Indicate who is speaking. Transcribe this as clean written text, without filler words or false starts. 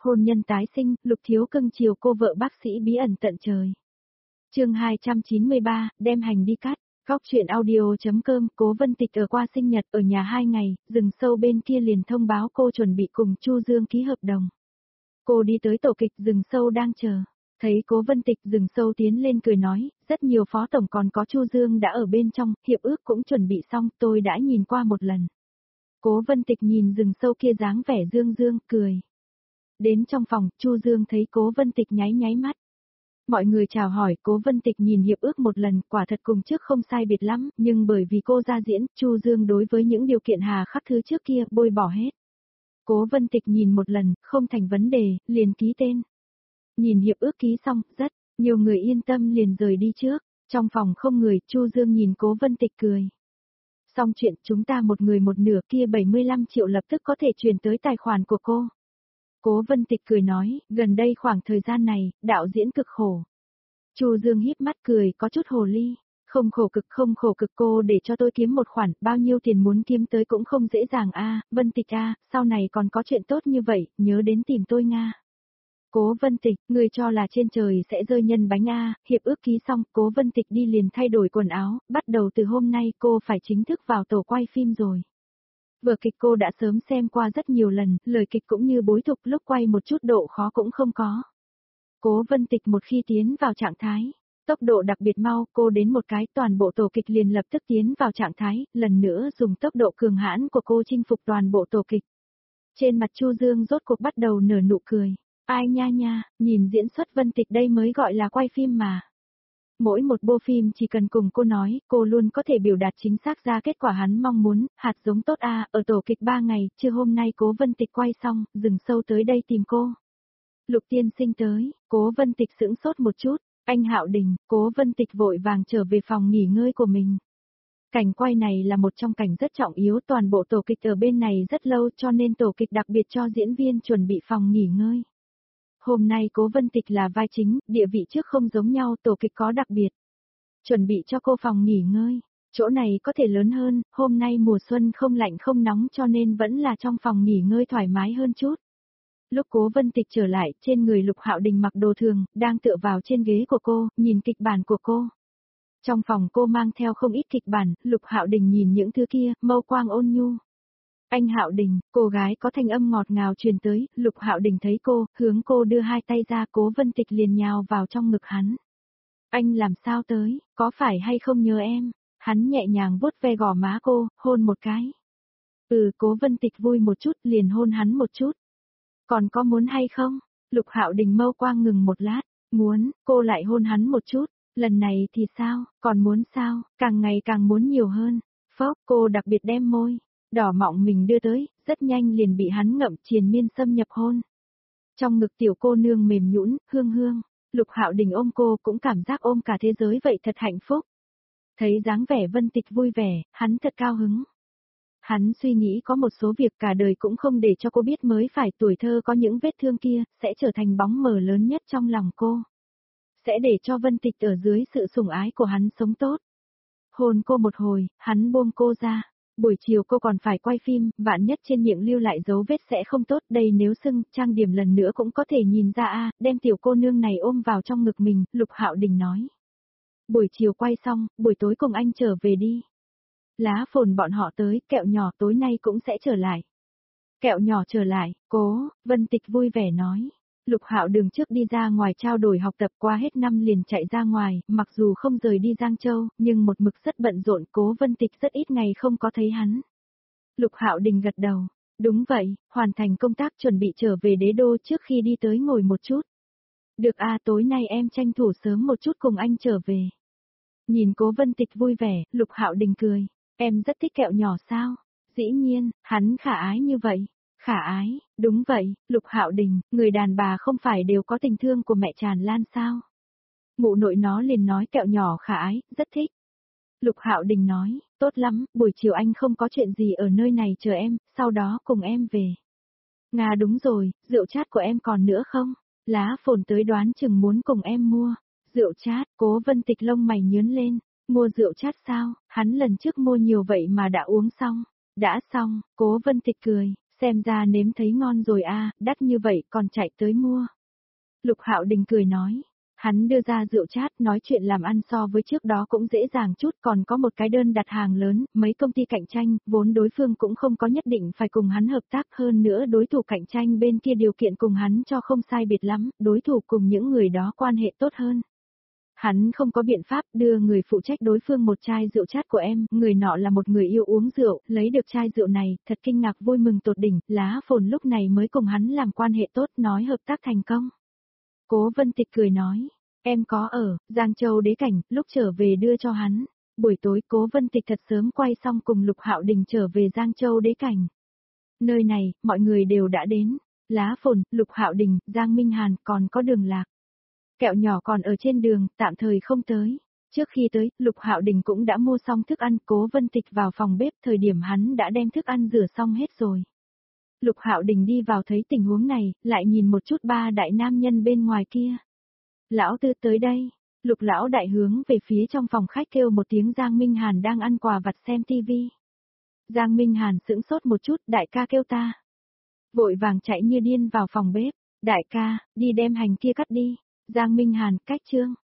Speaker 1: Hôn nhân tái sinh, Lục Thiếu cưng chiều cô vợ bác sĩ bí ẩn tận trời. Chương 293, đem hành đi cắt. Góc truyện audio.com. Cố Vân Tịch ở qua sinh nhật ở nhà 2 ngày, rừng sâu bên kia liền thông báo cô chuẩn bị cùng Chu Dương ký hợp đồng. Cô đi tới tổ kịch, rừng sâu đang chờ. Thấy Cố Vân Tịch, rừng sâu tiến lên cười nói, rất nhiều phó tổng còn có Chu Dương đã ở bên trong, hiệp ước cũng chuẩn bị xong, tôi đã nhìn qua một lần. Cố Vân Tịch nhìn rừng sâu kia dáng vẻ dương dương, cười. Đến trong phòng, Chu Dương thấy Cố Vân Tịch nháy nháy mắt. Mọi người chào hỏi, Cố Vân Tịch nhìn hiệp ước một lần, quả thật cùng trước không sai biệt lắm, nhưng bởi vì cô ra diễn, Chu Dương đối với những điều kiện hà khắc thứ trước kia, bôi bỏ hết. Cố Vân Tịch nhìn một lần, không thành vấn đề, liền ký tên. Nhìn hiệp ước ký xong, rất nhiều người yên tâm liền rời đi trước. Trong phòng không người, Chu Dương nhìn Cố Vân Tịch cười. Xong chuyện, chúng ta một người một nửa, kia 75 triệu lập tức có thể chuyển tới tài khoản của cô. Cố Vân Tịch cười nói, gần đây khoảng thời gian này, đạo diễn cực khổ. Chu Dương híp mắt cười, có chút hồ ly. Không khổ cực cô để cho tôi kiếm một khoản, bao nhiêu tiền muốn kiếm tới cũng không dễ dàng a. Vân Tịch a, sau này còn có chuyện tốt như vậy, nhớ đến tìm tôi Nga. Cố Vân Tịch, người cho là trên trời sẽ rơi nhân bánh a. Hiệp ước ký xong, Cố Vân Tịch đi liền thay đổi quần áo, bắt đầu từ hôm nay cô phải chính thức vào tổ quay phim rồi. Vở kịch cô đã sớm xem qua rất nhiều lần, lời kịch cũng như bối tục, lúc quay một chút độ khó cũng không có. Cố Vân Tịch một khi tiến vào trạng thái, tốc độ đặc biệt mau, cô đến một cái toàn bộ tổ kịch liền lập tức tiến vào trạng thái, lần nữa dùng tốc độ cường hãn của cô chinh phục toàn bộ tổ kịch. Trên mặt Chu Dương rốt cuộc bắt đầu nở nụ cười. Ai nha nha, nhìn diễn xuất Vân Tịch đây mới gọi là quay phim mà. Mỗi một bộ phim chỉ cần cùng cô nói, cô luôn có thể biểu đạt chính xác ra kết quả hắn mong muốn, hạt giống tốt a. Ở tổ kịch 3 ngày, chưa hôm nay Cố Vân Tịch quay xong, rừng sâu tới đây tìm cô. Lục tiên sinh tới, Cố Vân Tịch sững sốt một chút, anh Hạo Đình, Cố Vân Tịch vội vàng trở về phòng nghỉ ngơi của mình. Cảnh quay này là một trong cảnh rất trọng yếu, toàn bộ tổ kịch ở bên này rất lâu cho nên tổ kịch đặc biệt cho diễn viên chuẩn bị phòng nghỉ ngơi. Hôm nay Cố Vân Tịch là vai chính, địa vị trước không giống nhau, tổ kịch có đặc biệt. Chuẩn bị cho cô phòng nghỉ ngơi, chỗ này có thể lớn hơn, hôm nay mùa xuân không lạnh không nóng cho nên vẫn là trong phòng nghỉ ngơi thoải mái hơn chút. Lúc Cố Vân Tịch trở lại, trên người Lục Hạo Đình mặc đồ thường, đang tựa vào trên ghế của cô, nhìn kịch bản của cô. Trong phòng cô mang theo không ít kịch bản, Lục Hạo Đình nhìn những thứ kia, mâu quang ôn nhu. Anh Hạo Đình, cô gái có thanh âm ngọt ngào truyền tới, Lục Hạo Đình thấy cô, hướng cô đưa hai tay ra, Cố Vân Tịch liền nhào vào trong ngực hắn. Anh làm sao tới, có phải hay không nhớ em? Hắn nhẹ nhàng vuốt ve gò má cô, hôn một cái. Cố Vân Tịch vui một chút, liền hôn hắn một chút. Còn có muốn hay không? Lục Hạo Đình mâu quang ngừng một lát, muốn, cô lại hôn hắn một chút. Lần này thì sao, còn muốn sao, càng ngày càng muốn nhiều hơn. Phốc, cô đặc biệt đem môi đỏ mọng mình đưa tới, rất nhanh liền bị hắn ngậm triền miên xâm nhập hôn. Trong ngực tiểu cô nương mềm nhũn, hương hương, Lục Hạo Đình ôm cô cũng cảm giác ôm cả thế giới vậy thật hạnh phúc. Thấy dáng vẻ Vân Tịch vui vẻ, hắn thật cao hứng. Hắn suy nghĩ có một số việc cả đời cũng không để cho cô biết mới phải, tuổi thơ có những vết thương kia, sẽ trở thành bóng mờ lớn nhất trong lòng cô. Sẽ để cho Vân Tịch ở dưới sự sủng ái của hắn sống tốt. Hôn cô một hồi, hắn buông cô ra. Buổi chiều cô còn phải quay phim, vạn nhất trên miệng lưu lại dấu vết sẽ không tốt, đây nếu sưng, trang điểm lần nữa cũng có thể nhìn ra a. Đem tiểu cô nương này ôm vào trong ngực mình, Lục Hạo Đình nói. Buổi chiều quay xong, buổi tối cùng anh trở về đi. Lá phồn bọn họ tới, kẹo nhỏ tối nay cũng sẽ trở lại. Kẹo nhỏ trở lại, Vân Tịch vui vẻ nói. Lục Hạo đường trước đi ra ngoài trao đổi học tập, qua hết năm liền chạy ra ngoài, mặc dù không rời đi Giang Châu, nhưng một mực rất bận rộn, Cố Vân Tịch rất ít ngày không có thấy hắn. Lục Hạo Đình gật đầu, đúng vậy, hoàn thành công tác chuẩn bị trở về đế đô trước khi đi tới ngồi một chút. Được a, tối nay em tranh thủ sớm một chút cùng anh trở về. Nhìn Cố Vân Tịch vui vẻ, Lục Hạo Đình cười, em rất thích kẹo nhỏ sao? Dĩ nhiên, hắn khả ái như vậy. Khả ái, đúng vậy, Lục Hạo Đình, người đàn bà không phải đều có tình thương của mẹ tràn lan sao? Mụ nội nó liền nói kẹo nhỏ khả ái, rất thích. Lục Hạo Đình nói, tốt lắm, buổi chiều anh không có chuyện gì ở nơi này chờ em, sau đó cùng em về. Nga đúng rồi, rượu chát của em còn nữa không? Lá phồn tới đoán chừng muốn cùng em mua. Rượu chát, Cố Vân Tịch lông mày nhướng lên, mua rượu chát sao? Hắn lần trước mua nhiều vậy mà đã uống xong. Đã xong, Cố Vân Tịch cười. Xem ra nếm thấy ngon rồi a, đắt như vậy còn chạy tới mua. Lục Hạo Đình cười nói. Hắn đưa ra rượu chát, nói chuyện làm ăn so với trước đó cũng dễ dàng chút, còn có một cái đơn đặt hàng lớn, mấy công ty cạnh tranh, vốn đối phương cũng không có nhất định phải cùng hắn hợp tác, hơn nữa đối thủ cạnh tranh bên kia điều kiện cùng hắn cho không sai biệt lắm, đối thủ cùng những người đó quan hệ tốt hơn. Hắn không có biện pháp đưa người phụ trách đối phương một chai rượu chát của em, người nọ là một người yêu uống rượu, lấy được chai rượu này, thật kinh ngạc vui mừng tột đỉnh, Lá Phồn lúc này mới cùng hắn làm quan hệ tốt, nói hợp tác thành công. Cố Vân Tịch cười nói, em có ở Giang Châu Đế Cảnh, lúc trở về đưa cho hắn. Buổi tối Cố Vân Tịch thật sớm quay xong cùng Lục Hạo Đình trở về Giang Châu Đế Cảnh. Nơi này, mọi người đều đã đến. Lá Phồn, Lục Hạo Đình, Giang Minh Hàn, còn có Đường Lạc. Kẹo nhỏ còn ở trên đường, tạm thời không tới. Trước khi tới, Lục Hạo Đình cũng đã mua xong thức ăn, Cố Vân Tịch vào phòng bếp, thời điểm hắn đã đem thức ăn rửa xong hết rồi. Lục Hạo Đình đi vào thấy tình huống này, lại nhìn một chút ba đại nam nhân bên ngoài kia. Lão Tư tới đây. Lục lão đại hướng về phía trong phòng khách kêu một tiếng Giang Minh Hàn đang ăn quà vặt xem tivi. Giang Minh Hàn sững sốt một chút, đại ca kêu ta. Vội vàng chạy như điên vào phòng bếp. Đại ca, đi đem hành kia cắt đi. Giang Minh Hàn, cách chương.